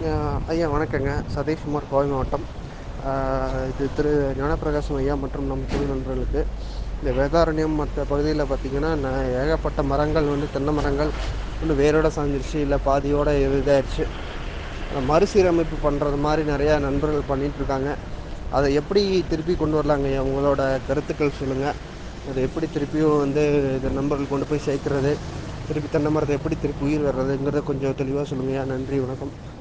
ஐயா வணக்கங்க. சதீஷ்குமார், கோவை மாவட்டம். இது திரு ஞானப்பிரகாசம் ஐயா மற்றும் நம் குழு நண்பர்களுக்கு, இந்த வேதாரண்யம் மற்ற பகுதியில் பார்த்திங்கன்னா, ஏகப்பட்ட மரங்கள் தென்னை மரங்கள் வேரோட சாஞ்சிருச்சு, இல்லை பாதியோட இதாகிடுச்சு. மறுசீரமைப்பு பண்ணுறது மாதிரி நிறையா நண்பர்கள் பண்ணிகிட்ருக்காங்க. அதை எப்படி திருப்பி கொண்டு வரலாங்க ஐயா? உங்களோட கருத்துக்கள் சொல்லுங்கள். அதை எப்படி திருப்பியும் இந்த நண்பர்கள் கொண்டு போய் சேர்க்குறது, திருப்பி தென்னை மரத்தை எப்படி திருப்பி உயிர் வர்றதுங்கிறத கொஞ்சம் தெளிவாக சொல்லுங்கய்யா. நன்றி, வணக்கம்.